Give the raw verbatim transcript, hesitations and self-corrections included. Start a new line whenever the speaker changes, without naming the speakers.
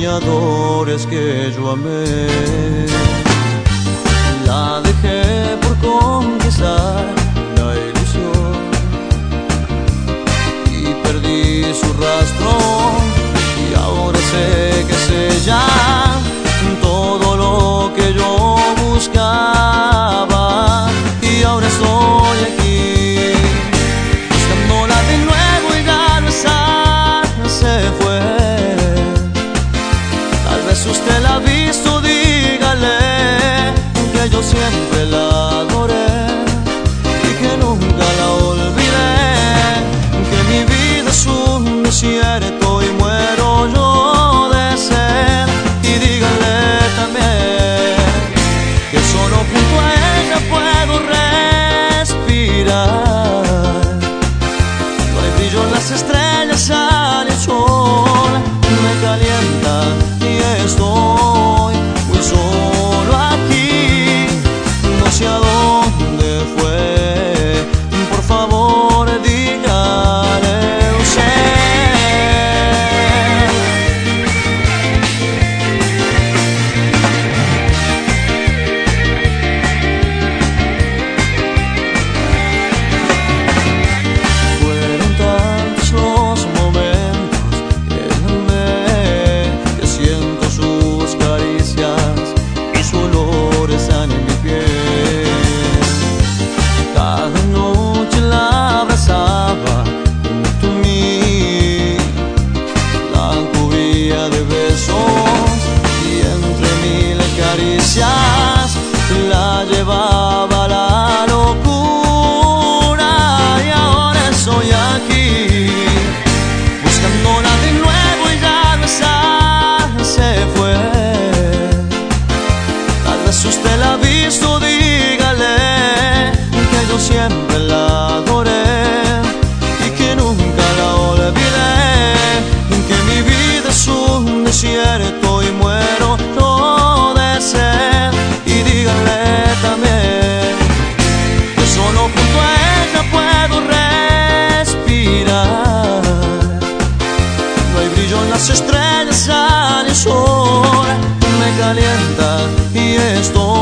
soñadores que yo amé. La dejé por conquistar la ilusión y perdí su rastro, y ahora sé que es ella todo lo que yo buscaba, y ahora estoy aquí buscándola de nuevo y ya no está, se fue. Tal vez usted la ha visto, dígale que yo siempre la adoré y que nunca la olvidé, que mi vida es un desierto y muero yo de sed. Y dígale también que solo junto a ella puedo respirar. No hay brillo en las estrellas, sale el sol, me calienta y estoy muy solo aquí. No sé a dónde fue, por favor dígale usted. Fueron tantos los momentos que amé, que siento sus caricias y su olor están en mi piel. Cada noche la abrazaba junto a mí, la cubría de besos y entre mil caricias la llevaba a la locura. Y ahora estoy aquí buscándola de nuevo y ya no está, se fue. Tal vez usted la ha visto, dígale que yo siempre la adoré y que nunca la olvidé, que mi vida es un desierto y muero yo de sed. Y dígale también que solo junto a ella puedo respirar. No hay brillo en las estrellas, sale el sol, me calienta y estoy